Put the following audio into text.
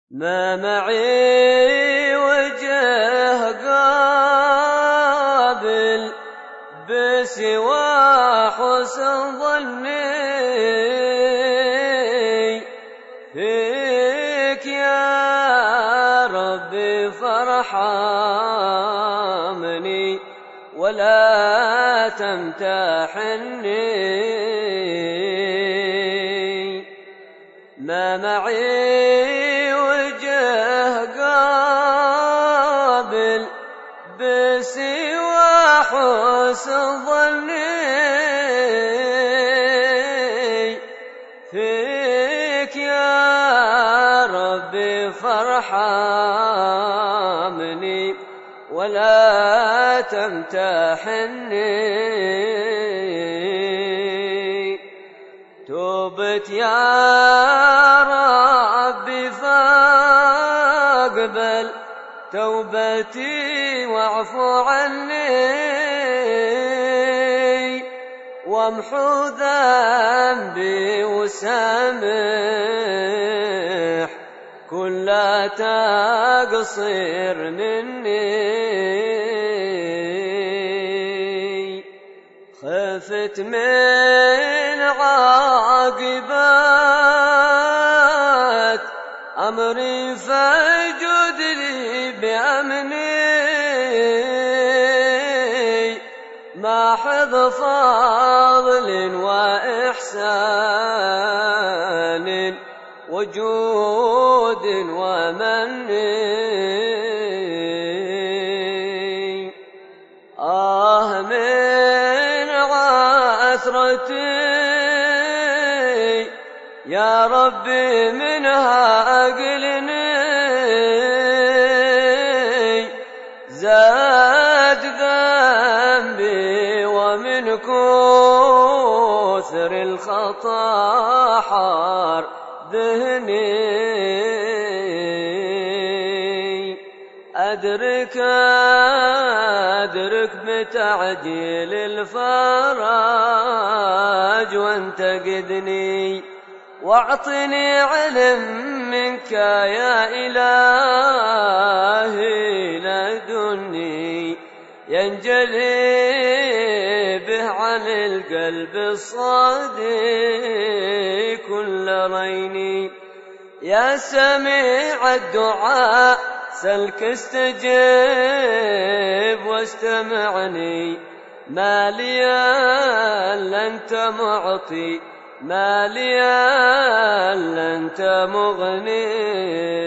ما معي وجه قابل بسوى حسن ظني فيك يا ربي، فارحمني ولا تمتحني. ما معي وجه قابل بسوى حسن ظني فيك يا ربي، فارحمني ولا تمتحني. توبت يا ربي فاقبل توبتي واعفو عني، وامحو ذنبي وسامح كل تقصير مني. خفت من عاقبات أمري فجد لي بأمني، ما حظ فضل وإحسان وجود ومن. من عثرتي يا ربي منها أقلني، زاد ذنبي ومن كثر الخطا حار ذهني. أدرك بتعجيل الفرج وانتقدني، واعطني علم منك يا إلهي لدني ينجلي به عن القلب الصادق كل ريني. يا سميع الدعاء سلك استجب واستمعني، ما لي إلا أنت معطي، ما لي إلا أنت مغني.